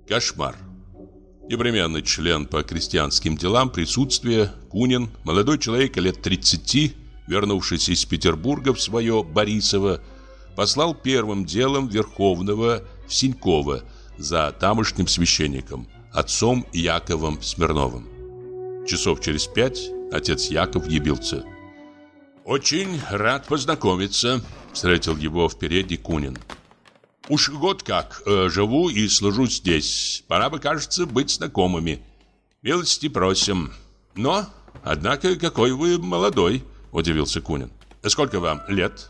Кошмар. Непременный член по крестьянским делам присутствия, Кунин, молодой человек лет 30, вернувшийся из Петербурга в свое Борисово, послал первым делом Верховного в Синьково за тамошним священником, отцом Яковом Смирновым. Часов через 5 отец Яков явился. «Очень рад познакомиться», — встретил его в передней Кунин. «Уж год как живу и служу здесь. Пора бы, кажется, быть знакомыми. Милости просим. Но, однако, какой вы молодой», — удивился Кунин. «Сколько вам лет?»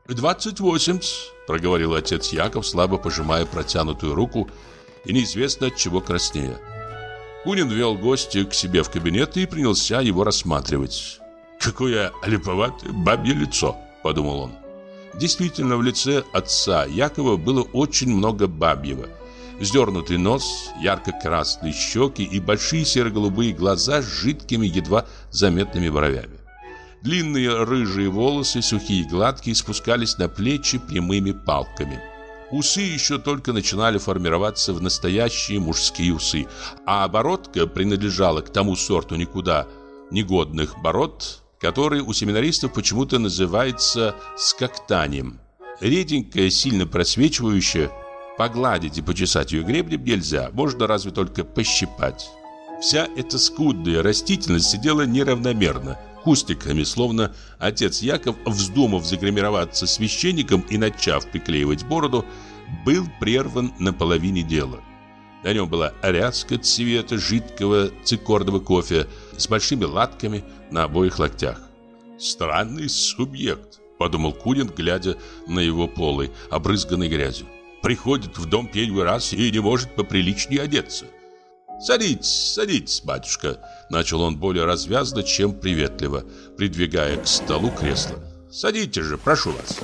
28, проговорил отец Яков, слабо пожимая протянутую руку и неизвестно от чего краснея. Кунин вел гостя к себе в кабинет и принялся его рассматривать. «Какое липоватое бабье лицо», — подумал он. Действительно, в лице отца Якова было очень много бабьего. Вздернутый нос, ярко-красные щеки и большие серо-голубые глаза с жидкими, едва заметными бровями. Длинные рыжие волосы, сухие и гладкие, спускались на плечи прямыми палками. Усы еще только начинали формироваться в настоящие мужские усы, а бородка принадлежала к тому сорту никуда негодных бород, который у семинаристов почему-то называется скоктанием. Реденькая, сильно просвечивающая, погладить и почесать ее гребнем нельзя, можно разве только пощипать. Вся эта скудная растительность сидела неравномерно, кустиками, словно отец Яков, вздумав загримироваться священником и начав приклеивать бороду, был прерван на половине дела. На нем была ряска цвета жидкого цикорного кофе с большими латками на обоих локтях. «Странный субъект», — подумал Кунин, глядя на его полы, обрызганный грязью. «Приходит в дом первый раз и не может поприличнее одеться». «Садитесь, садитесь, батюшка», — начал он более развязно, чем приветливо, придвигая к столу кресло. «Садитесь же, прошу вас».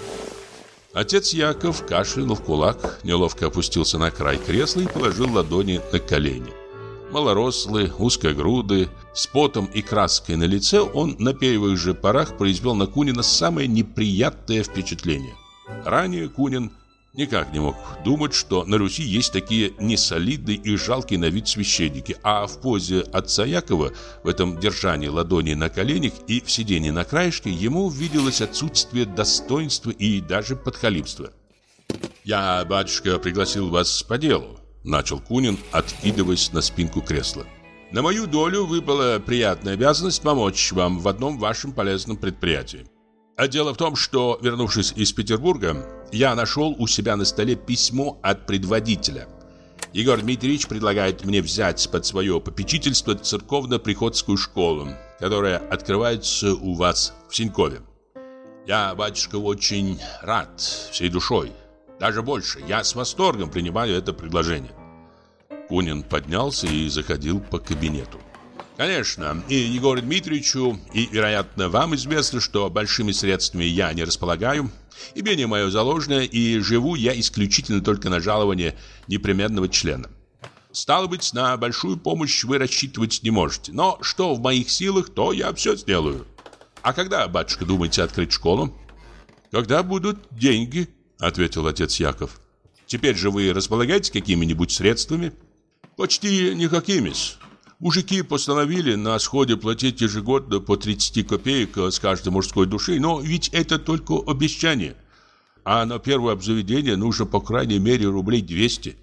Отец Яков кашлянул в кулак, неловко опустился на край кресла и положил ладони на колени. Малорослый, узкогрудый, с потом и краской на лице, он на первых же порах произвел на Кунина самое неприятное впечатление. Ранее Кунин никак не мог думать, что на Руси есть такие несолидные и жалкие на вид священники, а в позе отца Якова, в этом держании ладони на коленях и в сидении на краешке, ему виделось отсутствие достоинства и даже подхалимства. «Я, батюшка, пригласил вас по делу», — начал Кунин, откидываясь на спинку кресла. «На мою долю выпала приятная обязанность помочь вам в одном вашем полезном предприятии. А дело в том, что, вернувшись из Петербурга, я нашел у себя на столе письмо от предводителя. Егор Дмитриевич предлагает мне взять под свое попечительство церковно-приходскую школу, которая открывается у вас в Синькове. Я, батюшка, очень рад всей душой. Даже больше, я с восторгом принимаю это предложение». Кунин поднялся и заходил по кабинету. «Конечно, и Егору Дмитриевичу, и, вероятно, вам известно, что большими средствами я не располагаю. Имение мое заложено, и живу я исключительно только на жалование непременного члена. Стало быть, на большую помощь вы рассчитывать не можете. Но что в моих силах, то я все сделаю. А когда, батюшка, думаете открыть школу?» «Когда будут деньги», — ответил отец Яков. «Теперь же вы располагаете какими-нибудь средствами?» «Почти никакими-с. Мужики постановили на сходе платить ежегодно по 30 копеек с каждой мужской души, но ведь это только обещание. А на первое обзаведение нужно по крайней мере рублей 200.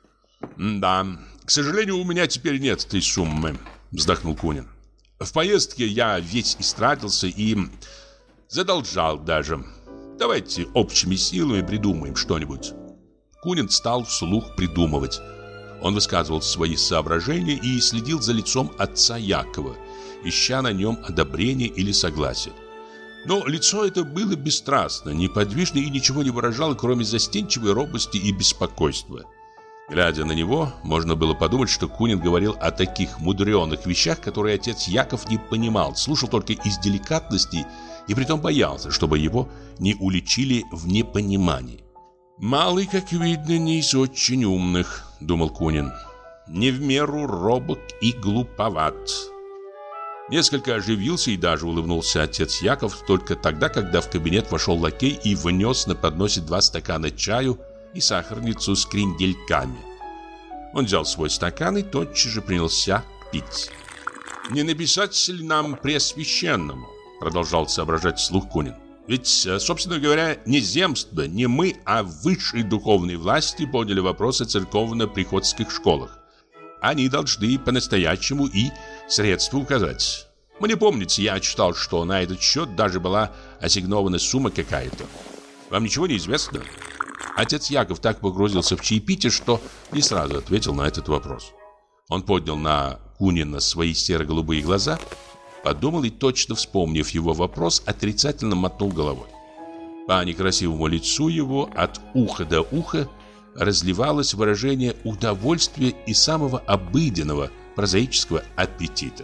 «Да, к сожалению, у меня теперь нет этой суммы», — вздохнул Кунин. «В поездке я весь истратился и задолжал даже. Давайте общими силами придумаем что-нибудь». Кунин стал вслух придумывать. Он высказывал свои соображения и следил за лицом отца Якова, ища на нем одобрение или согласие. Но лицо это было бесстрастно, неподвижно и ничего не выражало, кроме застенчивой робости и беспокойства. Глядя на него, можно было подумать, что Кунин говорил о таких мудреных вещах, которые отец Яков не понимал, слушал только из деликатности и притом боялся, чтобы его не уличили в непонимании. «Малый, как видно, не из очень умных», — думал Кунин. «Не в меру робок и глуповат». Несколько оживился и даже улыбнулся отец Яков только тогда, когда в кабинет вошел лакей и внес на подносе 2 стакана чаю и сахарницу с крендельками. Он взял свой стакан и тотчас же принялся пить. «Не написать ли нам Преосвященному?» Продолжал соображать вслух Кунин. «Ведь, собственно говоря, не земство, не мы, а высшие духовные власти подняли вопрос о церковно-приходских школах. Они должны по-настоящему и средства указать. Мне помнится, я читал, что на этот счет даже была ассигнована сумма какая-то. Вам ничего не известно?» Отец Яков так погрузился в чаепитие, что не сразу ответил на этот вопрос. Он поднял на Кунина свои серо-голубые глаза, подумал и, точно вспомнив его вопрос, отрицательно мотнул головой. По некрасивому лицу его от уха до уха разливалось выражение удовольствия и самого обыденного, прозаического аппетита.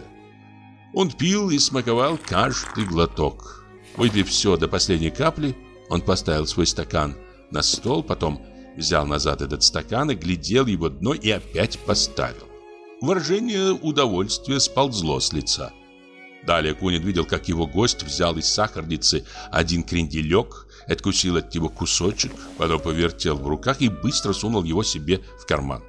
Он пил и смаковал каждый глоток. Выпив все до последней капли, он поставил свой стакан на стол, потом взял назад этот стакан и глядел его дно и опять поставил. Выражение удовольствия сползло с лица. Далее Кунин видел, как его гость взял из сахарницы один кренделек, откусил от него кусочек, потом повертел в руках и быстро сунул его себе в карман.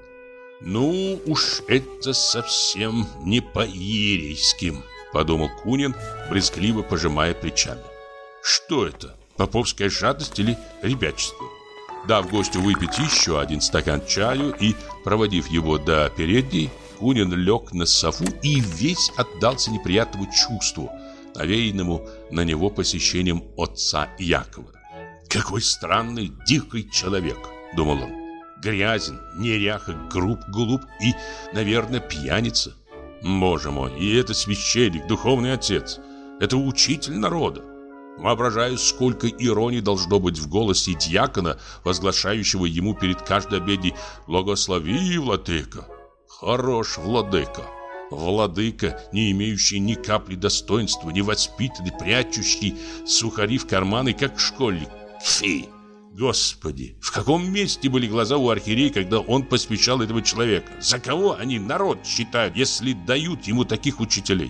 «Ну уж это совсем не по-иерейски», — подумал Кунин, брезгливо пожимая плечами. «Что это? Поповская жадность или ребячество?» Дав гостю выпить еще один стакан чаю и проводив его до передней, Кунин лег на софу и весь отдался неприятному чувству, навеянному на него посещением отца Якова. «Какой странный, дикий человек», — думал он. «Грязен, неряха, груб, глуп и, наверное, пьяница. Боже мой, и это священник, духовный отец, это учитель народа. Воображаю, сколько иронии должно быть в голосе дьякона, возглашающего ему перед каждой обедней: «Благослови, владыка». Хорош владыка. Владыка, не имеющий ни капли достоинства, невоспитанный, прячущий сухари в карманы, как школьник. Фи! Господи, в каком месте были глаза у архиерея, когда он посвящал этого человека? За кого они народ считают, если дают ему таких учителей?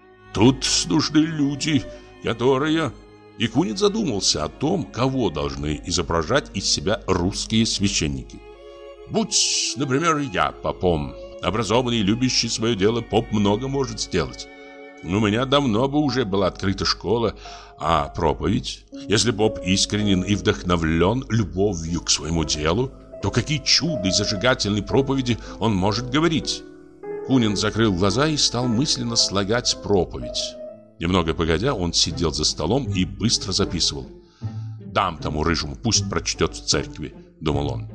Тут нужны люди, которые... И Кунин задумался о том, кого должны изображать из себя русские священники. Будь, например, я попом, образованный и любящий свое дело, поп много может сделать. У меня давно бы уже была открыта школа, а проповедь, если поп искренен и вдохновлен любовью к своему делу, то какие чудные зажигательные проповеди он может говорить. Кунин закрыл глаза и стал мысленно слагать проповедь. Немного погодя, он сидел за столом и быстро записывал. «Дам тому рыжему, пусть прочтет в церкви», — думал он.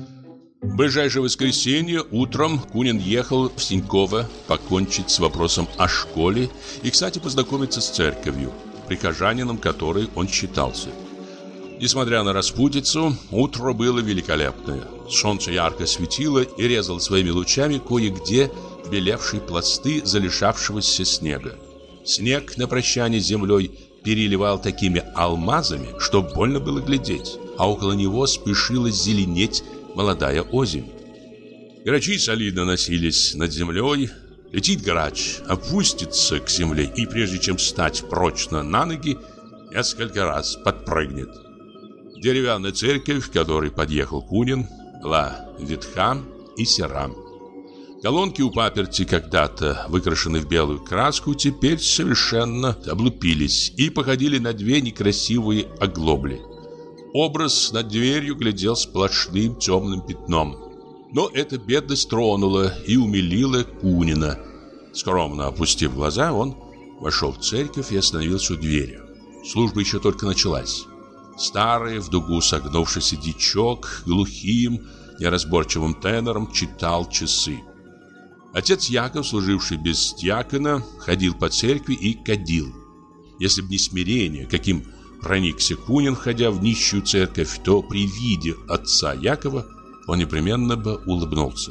В ближайшее воскресенье утром Кунин ехал в Синьково покончить с вопросом о школе и, кстати, познакомиться с церковью, прихожанином которой он считался. Несмотря на распутицу, утро было великолепное. Солнце ярко светило и резало своими лучами кое-где белевшие пласты залежавшегося снега. Снег на прощание с землей переливал такими алмазами, что больно было глядеть, а около него спешила зеленеть молодая озимь. Грачи солидно носились над землей. Летит грач, опустится к земле и, прежде чем встать прочно на ноги, несколько раз подпрыгнет. Деревянная церковь, в которой подъехал Кунин, была ветха и сера. Колонки у паперти, когда-то выкрашены в белую краску, теперь совершенно облупились и походили на две некрасивые оглобли. Образ над дверью глядел сплошным темным пятном. Но эта бедность тронула и умилила Кунина. Скромно опустив глаза, он вошел в церковь и остановился у двери. Служба еще только началась. Старый, в дугу согнувшийся дичок, глухим, неразборчивым тенором читал часы. Отец Яков, служивший без дьякона, ходил по церкви и кадил. Если б не смирение, каким проникся Кунин, входя в нищую церковь, то при виде отца Якова он непременно бы улыбнулся.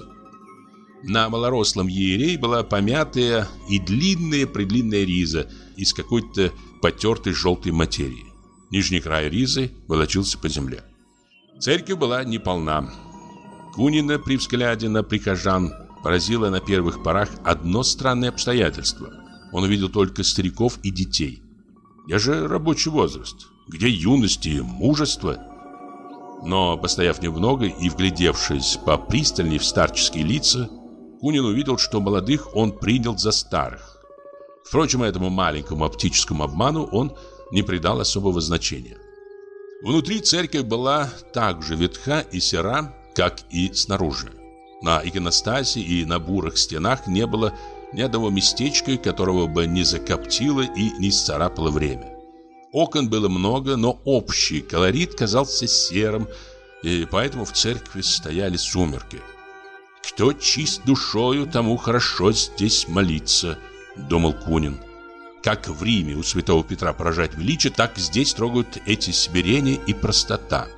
На малорослом иерее была помятая и длинная-предлинная риза из какой-то потертой желтой материи. Нижний край ризы волочился по земле. Церковь была неполна. Кунина при взгляде на прихожан поразило на первых порах одно странное обстоятельство. Он увидел только стариков и детей. Где же рабочий возраст? Где юность и мужество? Но, постояв немного и вглядевшись попристальней в старческие лица, Кунин увидел, что молодых он принял за старых. Впрочем, этому маленькому оптическому обману он не придал особого значения. Внутри церковь была так же ветха и сера, как и снаружи. На иконостасе и на бурых стенах не было ни одного местечка, которого бы не закоптило и не исцарапало время. Окон было много, но общий колорит казался серым, и поэтому в церкви стояли сумерки. «Кто чист душою, тому хорошо здесь молиться», — думал Кунин. Как в Риме у святого Петра поражает величие, так здесь трогают эти смирение и простота.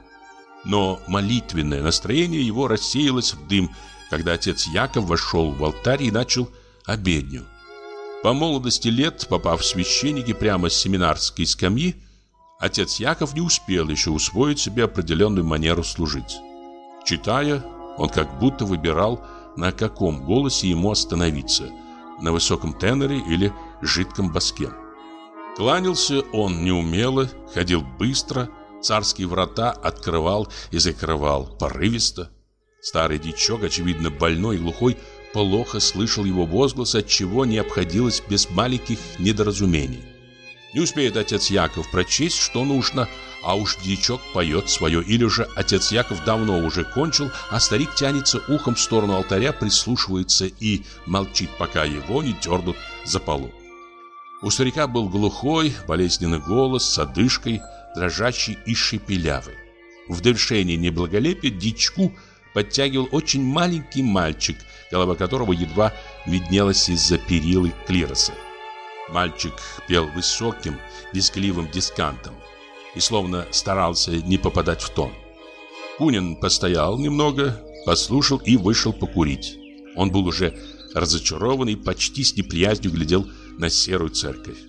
Но молитвенное настроение его рассеялось в дым, когда отец Яков вошел в алтарь и начал обедню. По молодости лет, попав в священники прямо с семинарской скамьи, отец Яков не успел еще усвоить себе определенную манеру служить. Читая, он как будто выбирал, на каком голосе ему остановиться – на высоком теноре или жидком баске. Кланялся он неумело, ходил быстро, царские врата открывал и закрывал порывисто. Старый дичок, очевидно больной и глухой, плохо слышал его возглас, отчего не обходилось без маленьких недоразумений. Не успеет отец Яков прочесть, что нужно, а уж дичок поет свое, или же отец Яков давно уже кончил, а старик тянется ухом в сторону алтаря, прислушивается и молчит, пока его не дернут за полу. У старика был глухой, болезненный голос с одышкой, дрожащий и шепелявый. В довершении неблаголепия дичку подтягивал очень маленький мальчик, голова которого едва виднелась из-за перилы клироса. Мальчик пел высоким, визгливым дискантом и словно старался не попадать в тон. Кунин постоял немного, послушал и вышел покурить. Он был уже разочарован и почти с неприязнью глядел на серую церковь.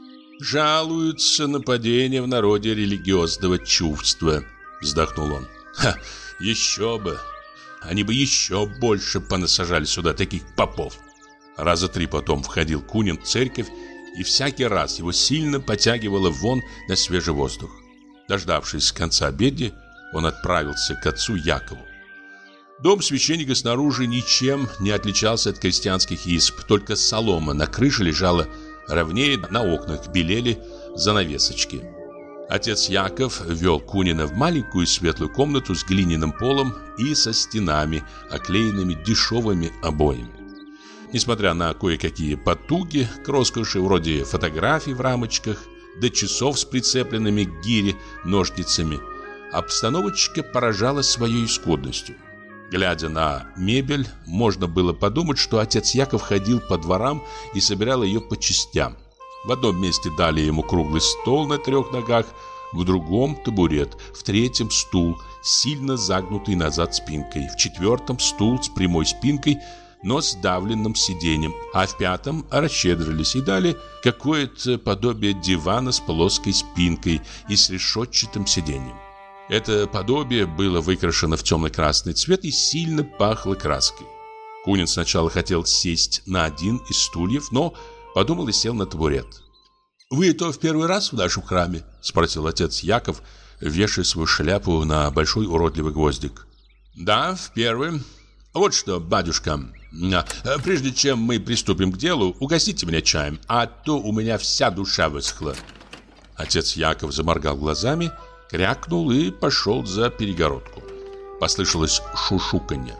«Жалуются на падение в народе религиозного чувства», — вздохнул он. «Ха, еще бы! Они бы еще больше понасажали сюда таких попов». Раза три потом входил Кунин в церковь, и всякий раз его сильно потягивало вон на свежий воздух. Дождавшись конца обедни, он отправился к отцу Якову. Дом священника снаружи ничем не отличался от крестьянских изб, только солома на крыше лежала ровнее, на окнах белели занавесочки. Отец Яков ввел Кунина в маленькую светлую комнату с глиняным полом и со стенами, оклеенными дешевыми обоями. Несмотря на кое-какие потуги к роскоши, вроде фотографий в рамочках, до часов с прицепленными к гире ножницами, обстановочка поражала своей скудностью. Глядя на мебель, можно было подумать, что отец Яков ходил по дворам и собирал ее по частям. В одном месте дали ему круглый стол на 3 ногах, в другом табурет, в третьем стул, сильно загнутый назад спинкой, в 4 стул с прямой спинкой, но с давленным сиденьем, а в 5 расщедрились и дали какое-то подобие дивана с плоской спинкой и с решетчатым сиденьем. Это подобие было выкрашено в темно-красный цвет и сильно пахло краской. Кунин сначала хотел сесть на один из стульев, но подумал и сел на табурет. «Вы это в первый раз в нашем храме?» — спросил отец Яков, вешая свою шляпу на большой уродливый гвоздик. «Да, в первый. Вот что, батюшка, прежде чем мы приступим к делу, угостите меня чаем, а то у меня вся душа высохла». Отец Яков заморгал глазами, крякнул и пошел за перегородку. Послышалось шушуканье.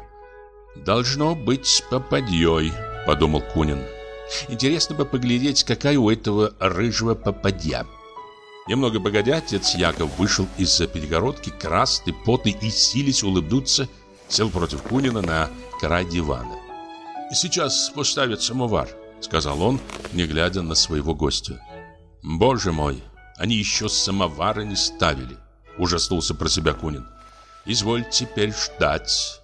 «Должно быть попадьей», — подумал Кунин. «Интересно бы поглядеть, какая у этого рыжего попадья». Немного погодя, отец Яков вышел из-за перегородки, красный, потный и силясь улыбнуться, сел против Кунина на край дивана. «Сейчас поставят самовар», — сказал он, не глядя на своего гостя. «Боже мой, они еще самовара не ставили», — ужаснулся про себя Кунин. «Изволь теперь ждать».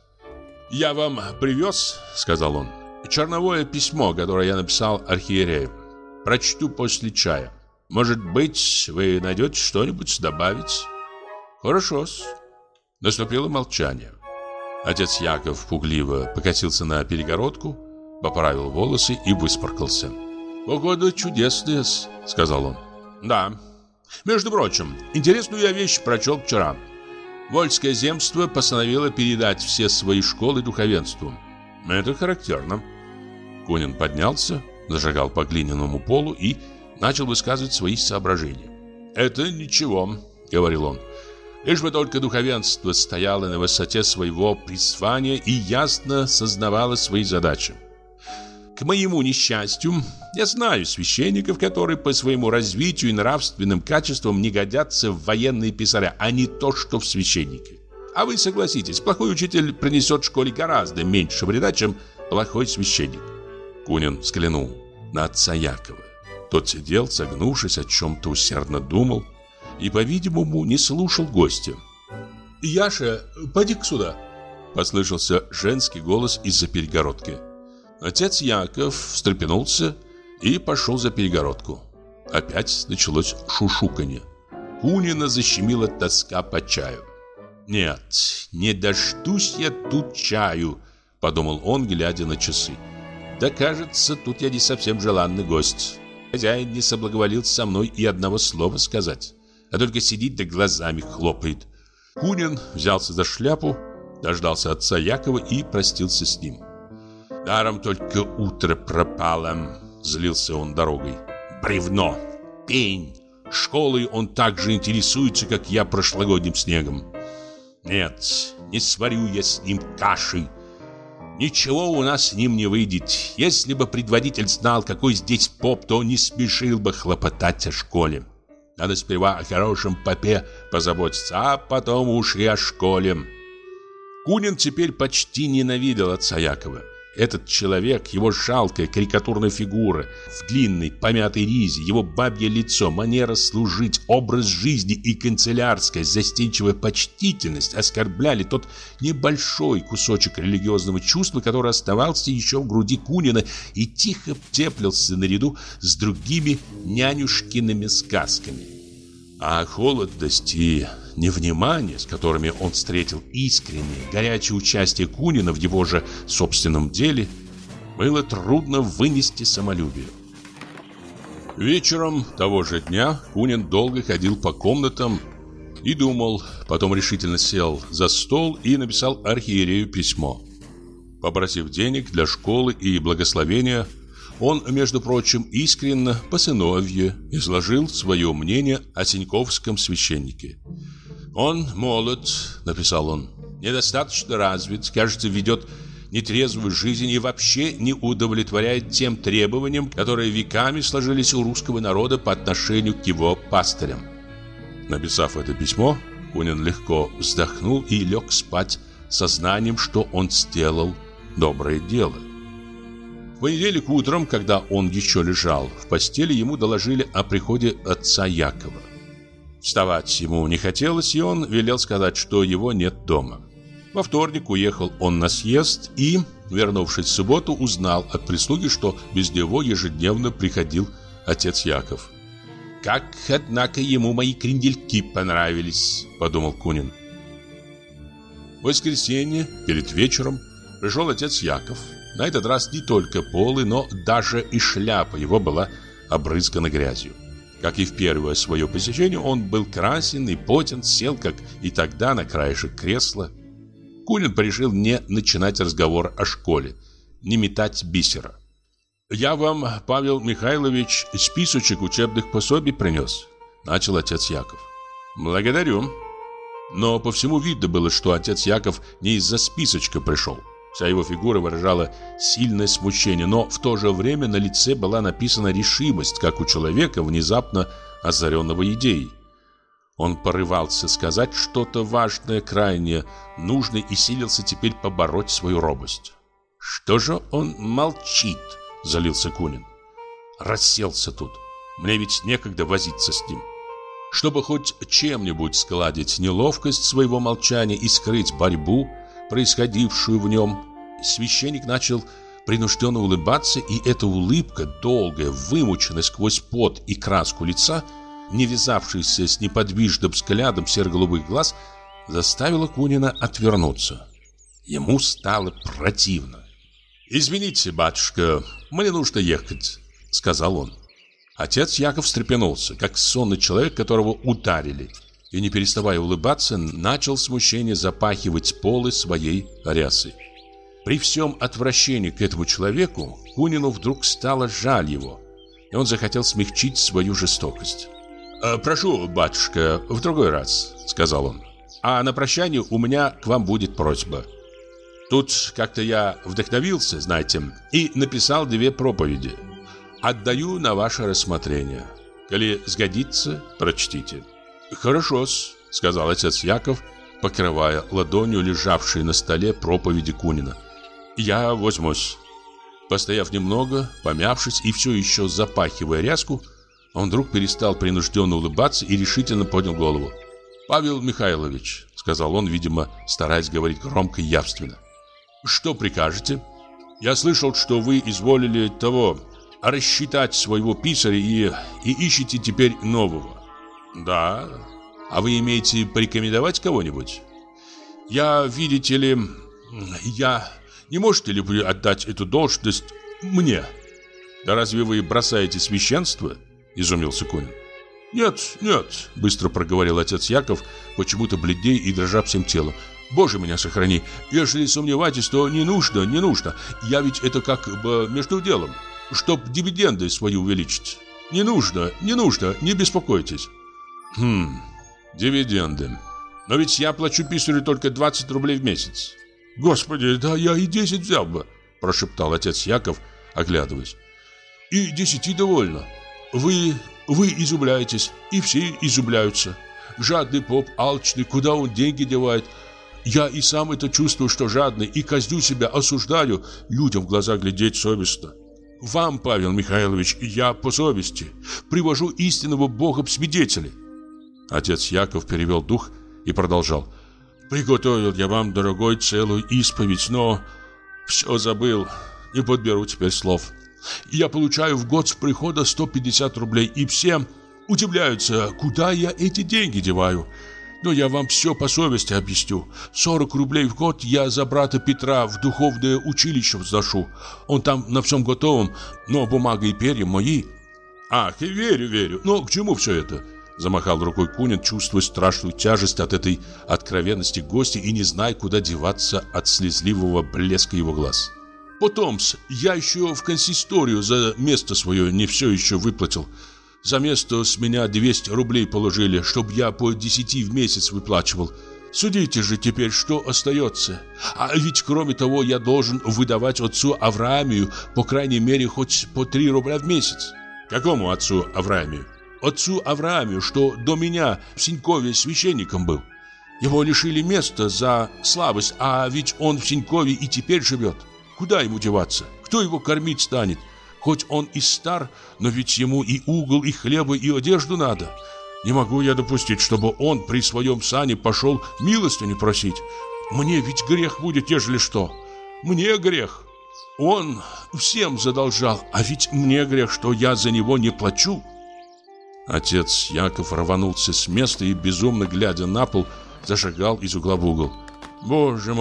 «Я вам привез, — сказал он, — черновое письмо, которое я написал архиерею. Прочту после чая. Может быть, вы найдете что-нибудь добавить?» «Хорошо-с». Наступило молчание. Отец Яков пугливо покатился на перегородку, поправил волосы и выспаркался. «Погода чудесная, — сказал он. — Да. Между прочим, интересную я вещь прочел вчера. Вольское земство постановило передать все свои школы духовенству. Это характерно. Кунин поднялся, зажигал по глиняному полу и начал высказывать свои соображения. «Это ничего», — говорил он, — «лишь бы только духовенство стояло на высоте своего призвания и ясно сознавало свои задачи. К моему несчастью, я знаю священников, которые по своему развитию и нравственным качествам не годятся в военные писаря, а не то, что в священники. А вы согласитесь, плохой учитель принесет школе гораздо меньше вреда, чем плохой священник». Кунин взглянул на отца Якова. Тот сидел, согнувшись, о чем-то усердно думал и, по-видимому, не слушал гостя. «Яша, поди-ка сюда!» — послышался женский голос из-за перегородки. Отец Яков встрепенулся и пошел за перегородку. Опять началось шушуканье. Кунина защемила тоска по чаю. «Нет, не дождусь я тут чаю», — подумал он, глядя на часы. «Да, кажется, тут я не совсем желанный гость. Хозяин не соблаговолил со мной и одного слова сказать, а только сидит да глазами хлопает». Кунин взялся за шляпу, дождался отца Якова и простился с ним. «Даром только утро пропало», — злился он дорогой. «Бревно, пень, школой он так же интересуется, как я прошлогодним снегом. Нет, не сварю я с ним каши. Ничего у нас с ним не выйдет. Если бы предводитель знал, какой здесь поп, то не спешил бы хлопотать о школе. Надо сперва о хорошем попе позаботиться, а потом уж и о школе». Кунин теперь почти ненавидел отца Якова. Этот человек, его жалкая карикатурная фигура в длинной помятой ризе, его бабье лицо, манера служить, образ жизни и канцелярская застенчивая почтительность оскорбляли тот небольшой кусочек религиозного чувства, который оставался еще в груди Кунина и тихо теплился наряду с другими нянюшкиными сказками. А холодность и невнимание, с которыми он встретил искреннее, горячее участие Кунина в его же собственном деле, было трудно вынести самолюбию. Вечером того же дня Кунин долго ходил по комнатам и думал, потом решительно сел за стол и написал архиерею письмо. Попросив денег для школы и благословения, он, между прочим, искренне по сыновье изложил свое мнение о синьковском священнике. «Он молод», — написал он, — «недостаточно развит, кажется, ведет нетрезвую жизнь и вообще не удовлетворяет тем требованиям, которые веками сложились у русского народа по отношению к его пастырям». Написав это письмо, Кунин легко вздохнул и лег спать со знанием, что он сделал доброе дело. В понедельник утром, когда он еще лежал в постели, ему доложили о приходе отца Якова. Вставать ему не хотелось, и он велел сказать, что его нет дома. Во вторник уехал он на съезд и, вернувшись в субботу, узнал от прислуги, что без него ежедневно приходил отец Яков. «Как, однако, ему мои крендельки понравились», — подумал Кунин. В воскресенье, перед вечером, пришел отец Яков. На этот раз не только полы, но даже и шляпа его была обрызгана грязью. Как и в первое свое посещение, он был красен и потен, сел, как и тогда, на краешек кресла. Кунин решил не начинать разговор о школе, не метать бисера. «Я вам, Павел Михайлович, списочек учебных пособий принес», — начал отец Яков. «Благодарю». Но по всему видно было, что отец Яков не из-за списочка пришел. Вся его фигура выражала сильное смущение, но в то же время на лице была написана решимость, как у человека, внезапно озаренного идеей. Он порывался сказать что-то важное, крайне нужное и силился теперь побороть свою робость. «Что же он молчит?» – залился Кунин. «Расселся тут. Мне ведь некогда возиться с ним». Чтобы хоть чем-нибудь сгладить неловкость своего молчания и скрыть борьбу, происходившую в нем, священник начал принужденно улыбаться, и эта улыбка, долгая, вымученная сквозь пот и краску лица, не вязавшаяся с неподвижным взглядом серо-голубых глаз, заставила Кунина отвернуться. Ему стало противно. «Извините, батюшка, мне нужно ехать», — сказал он. Отец Яков встрепенулся, как сонный человек, которого ударили. и, не переставая улыбаться, начал в смущении запахивать полы своей рясы. При всем отвращении к этому человеку Кунину вдруг стало жаль его, и он захотел смягчить свою жестокость. «Прошу, батюшка, в другой раз», — сказал он. «А на прощание у меня к вам будет просьба. Тут как-то я вдохновился, знаете, и написал 2 проповеди. Отдаю на ваше рассмотрение. Коли сгодится, прочтите». «Хорошо-с», — сказал отец Яков, покрывая ладонью лежавшие на столе проповеди Кунина. «Я возьмусь». Постояв немного, помявшись и все еще запахивая ряску, он вдруг перестал принужденно улыбаться и решительно поднял голову. «Павел Михайлович», — сказал он, видимо, стараясь говорить громко и явственно, — «что прикажете? Я слышал, что вы изволили рассчитать своего писаря и ищете теперь нового». «Да. А вы имеете порекомендовать кого-нибудь?» «Я, видите ли, не можете ли вы отдать эту должность мне?» «Да разве вы бросаете священство?» — изумился Кунин. «Нет, нет», — быстро проговорил отец Яков, почему-то бледней и дрожа всем телом. «Боже меня сохрани, если сомневаетесь, то не нужно. Я ведь это как бы между делом, чтоб дивиденды свои увеличить. Не нужно, не беспокойтесь». Дивиденды. Но ведь я плачу писарю только 20 рублей в месяц». «Господи, да я и 10 взял бы», — прошептал отец Яков, оглядываясь. «И 10 довольно. Вы изумляетесь, и все изумляются. Жадный поп, алчный, куда он деньги девает? Я и сам это чувствую, что жадный, и казню себя, осуждаю. Людям в глаза глядеть совестно. Вам, Павел Михайлович, я по совести привожу истинного Бога в свидетели». Отец Яков перевел дух и продолжал. «Приготовил я вам, дорогой, целую исповедь, но все забыл, не подберу теперь слов. Я получаю в год с прихода 150 рублей, и все удивляются, куда я эти деньги деваю. Но я вам все по совести объясню. 40 рублей в год я за брата Петра в духовное училище взношу. Он там на всем готовом, но бумага и перья мои». «Ах, верю. Но к чему все это?» Замахал рукой Кунин, чувствуя страшную тяжесть от этой откровенности гостя и не зная, куда деваться от слезливого блеска его глаз. «Потом-с, я еще в консисторию за место свое не все еще выплатил. За место с меня 200 рублей положили, чтоб я по 10 в месяц выплачивал. Судите же теперь, что остается. А ведь кроме того я должен выдавать отцу Авраамию по крайней мере хоть по 3 рубля в месяц». «Какому отцу Авраамию?» «Отцу Авраамию, что до меня в Синькове священником был. Его лишили места за слабость, а ведь он в Синькове и теперь живет. Куда ему деваться? Кто его кормить станет? Хоть он и стар, но ведь ему и угол, и хлеба, и одежду надо. Не могу я допустить, чтобы он при своем сане пошел милостыню просить. Мне ведь грех будет, ежели что. Мне грех. Он всем задолжал, а ведь мне грех, что я за него не плачу». Отец Яков рванулся с места и, безумно глядя на пол, зашагал из угла в угол. Боже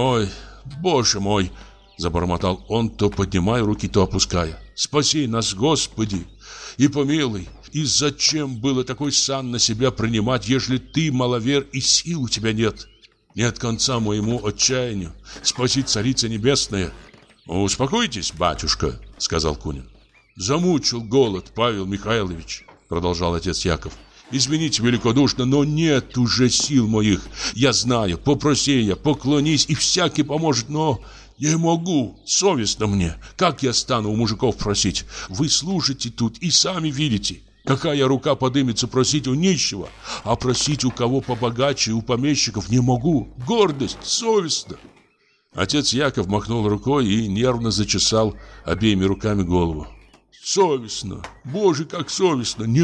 мой!» Забормотал он, то поднимая руки, то опуская. «Спаси нас, Господи, и помилуй! И зачем было такой сан на себя принимать, ежели ты маловер и сил у тебя нет? Нет конца моему отчаянию. Спаси, Царица Небесная!» «Успокойтесь, батюшка», — сказал Кунин. «Замучил голод, Павел Михайлович», — продолжал отец Яков. «Извините великодушно, но нет уже сил моих. Я знаю, попроси я, поклонись, и всякий поможет, но не могу, совестно мне. Как я стану у мужиков просить? Вы слушайте тут и сами видите. Какая рука подымется просить у нищего, а просить у кого побогаче, у помещиков не могу. Гордость, совестно». Отец Яков махнул рукой и нервно зачесал обеими руками голову. «Совестно, Боже, как совестно, не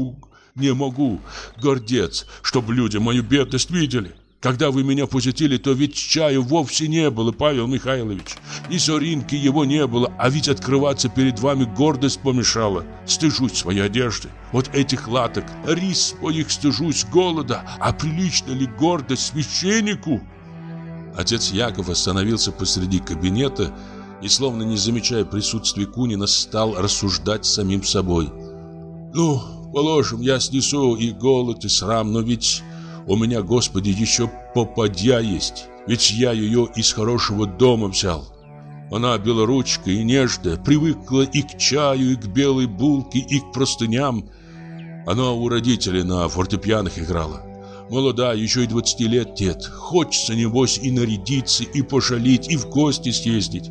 могу, гордец, чтобы люди мою бедность видели. Когда вы меня посетили, то ведь чаю вовсе не было, Павел Михайлович. Ни соринки его не было, а ведь открываться перед вами гордость помешала. Стыжусь своей одежды, вот этих латок, рис своих стыжусь, голода. А прилично ли гордость священнику?» Отец Яков остановился посреди кабинета и, словно не замечая присутствия Кунина, стал рассуждать с самим собой. «Ну, положим, я снесу и голод, и срам, но ведь У меня, Господи, еще попадья есть, ведь я ее из хорошего дома взял. Она белоручка и нежная, привыкла и к чаю, и к белой булке, и к простыням. Она у родителей на фортепианах играла. Молодая, еще и 20 лет нет. Хочется, небось, и нарядиться, и пошалить, и в гости съездить.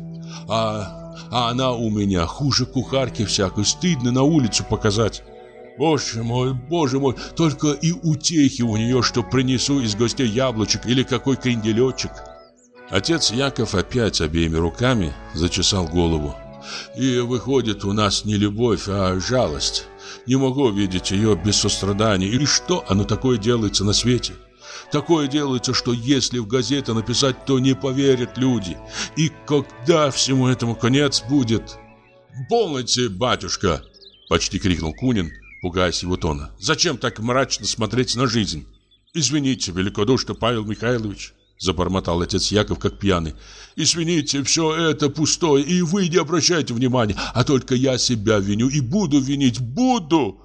А она у меня хуже кухарки всякой, стыдно на улицу показать. Боже мой, только и утехи у нее, что принесу из гостей яблочек или какой кренделечек. Отец Яков опять обеими руками зачесал голову. И выходит, у нас не любовь, а жалость. Не могу видеть ее без сострадания. И что оно такое делается на свете? Такое делается, что если в газеты написать, то не поверят люди. И когда всему этому конец будет? «Полноте, батюшка!» — почти крикнул Кунин, пугаясь его тона. «Зачем так мрачно смотреть на жизнь? Извините, великодушно, Павел Михайлович!» Забормотал отец Яков, как пьяный. «Извините, все это пустое, и вы не обращайте внимания, а только я себя виню и буду винить, буду!»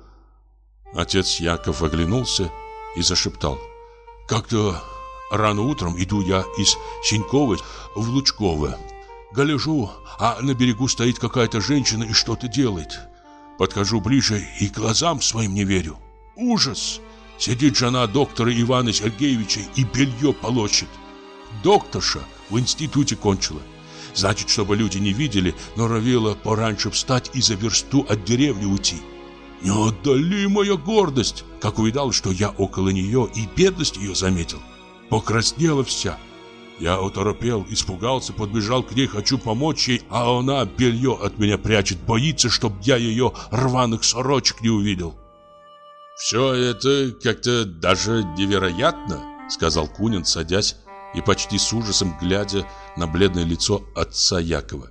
Отец Яков оглянулся и зашептал. «Как-то рано утром иду я из Синьковой в Лучково. Гляжу, а на берегу стоит какая-то женщина и что-то делает. Подхожу ближе и глазам своим не верю. Ужас! Сидит жена доктора Ивана Сергеевича и белье полощет. Докторша в институте кончила. Значит, чтобы люди не видели, норовила пораньше встать и за версту от деревни уйти. Неодолимая гордость, как увидал, что я около нее и бедность ее заметил. Покраснела вся. Я оторопел, испугался, подбежал к ней, хочу помочь ей, а она белье от меня прячет, боится, чтоб я ее рваных сорочек не увидел. «Все это как-то даже невероятно», — сказал Кунин, садясь и почти с ужасом глядя на бледное лицо отца Якова.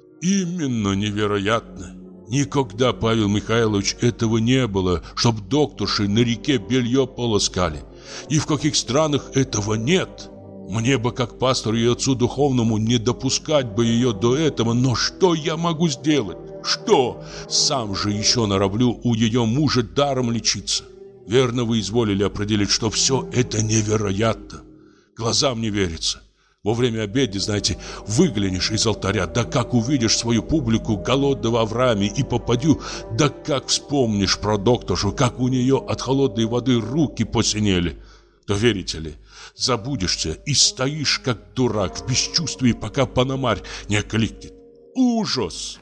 «Именно невероятно. Никогда, Павел Михайлович, этого не было, чтоб докторши на реке белье полоскали. И в каких странах этого нет. Мне бы, как пастору и отцу духовному, не допускать бы ее до этого, но что я могу сделать? Что? Сам же еще нароблю у ее мужа даром лечиться. Верно вы изволили определить, что все это невероятно. Глазам не верится. Во время обеда, знаете, выглянешь из алтаря, да как увидишь свою публику голодного Авраама и попадю, да как вспомнишь про докторшу, как у нее от холодной воды руки посинели. То верите ли, забудешься и стоишь как дурак в бесчувствии, пока Пономарь не окликнет. Ужас!»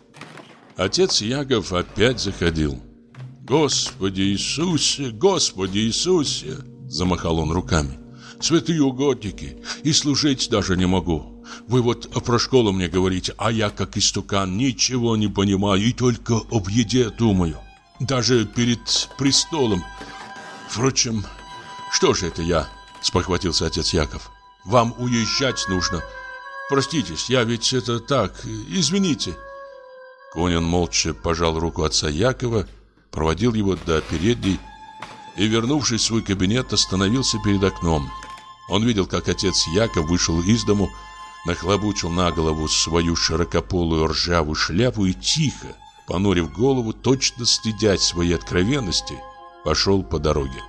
Отец Яков опять заходил. «Господи Иисусе, Господи Иисусе!» — замахал он руками. «Святые угодники, и служить даже не могу. Вы вот про школу мне говорите, а я, как истукан, ничего не понимаю и только об еде думаю. Даже перед престолом. Впрочем, что же это я?» — спохватился отец Яков. «Вам уезжать нужно. Проститесь, я ведь это так, извините». Кунин молча пожал руку отца Якова, проводил его до передней и, вернувшись в свой кабинет, остановился перед окном. Он видел, как отец Яков вышел из дому, нахлобучил на голову свою широкополую ржавую шляпу и тихо, понурив голову, точно стыдясь своей откровенности, пошел по дороге.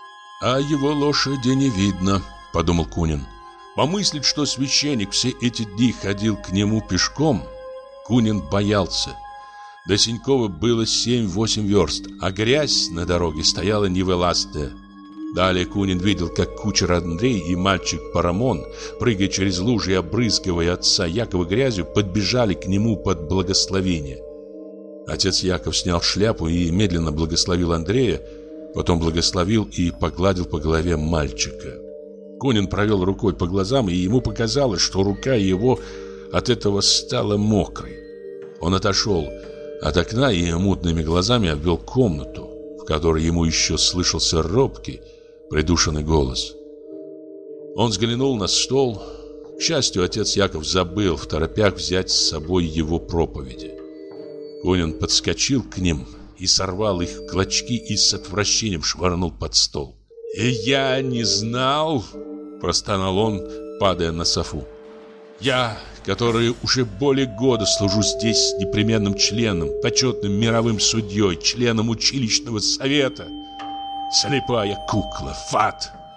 «А его лошади не видно», — подумал Кунин. Помыслить, что священник все эти дни ходил к нему пешком, Кунин боялся. До Синькова было 7-8 верст, а грязь на дороге стояла невылазная. Далее Кунин видел, как кучер Андрей и мальчик Парамон, прыгая через лужи и обрызгивая отца Якова грязью, подбежали к нему под благословение. Отец Яков снял шляпу и медленно благословил Андрея, потом благословил и погладил по голове мальчика. Кунин провел рукой по глазам, и ему показалось, что рука его от этого стала мокрой. Он отошел от окна и мутными глазами обвел комнату, в которой ему еще слышался робкий, придушенный голос. Он взглянул на стол. К счастью, отец Яков забыл в торопях взять с собой его проповеди. Кунин подскочил к ним и сорвал их в клочки и с отвращением швырнул под стол. «И я не знал», — простонал он, падая на софу. «Я, который уже более года служу здесь непременным членом, почетным мировым судьей, членом училищного совета. Слепая кукла, фат.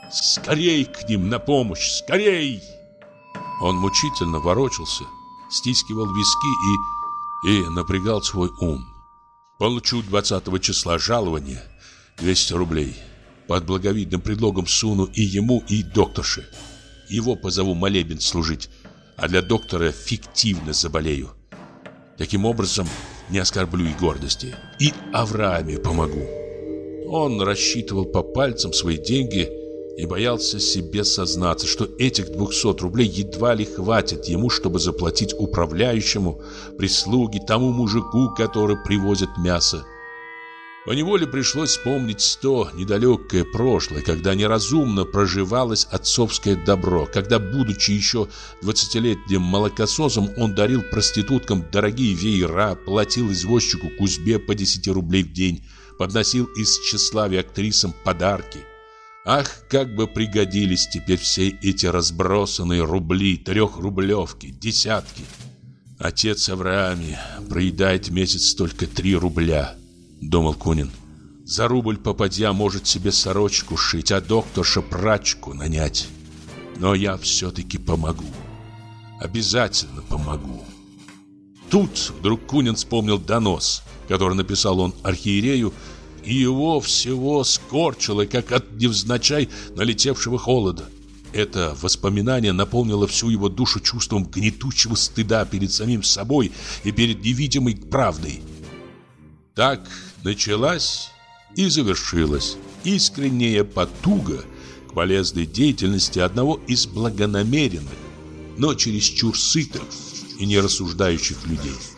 Скорей к ним на помощь, скорей!» Он мучительно ворочался, стискивал виски и напрягал свой ум. «Получу 20 числа жалование, 200 рублей. Под благовидным предлогом суну и ему, и докторше. Его позову молебен служить, а для доктора фиктивно заболею. Таким образом не оскорблю и гордости, и Аврааме помогу». Он рассчитывал по пальцам свои деньги и боялся себе сознаться, что этих 200 рублей едва ли хватит ему, чтобы заплатить управляющему, прислуге, тому мужику, который привозит мясо. Поневоле пришлось вспомнить то недалекое прошлое, когда неразумно проживалось отцовское добро, когда, будучи еще 20-летним молокососом, он дарил проституткам дорогие веера, платил извозчику Кузьбе по 10 рублей в день, подносил из тщеславия актрисам подарки. Ах, как бы пригодились теперь все эти разбросанные рубли, трехрублевки, десятки. Отец Аврааме проедает в месяц только 3 рубля, думал Кунин. За рубль попадья может себе сорочку шить, а докторша прачку нанять. Но я все-таки помогу. Обязательно помогу. Тут вдруг Кунин вспомнил донос, который написал он архиерею, и его всего скорчило, как от невзначай налетевшего холода. Это воспоминание наполнило всю его душу чувством гнетущего стыда перед самим собой и перед невидимой правдой. Так началась и завершилась искренняя потуга к полезной деятельности одного из благонамеренных, но чересчур сытых и нерассуждающих людей.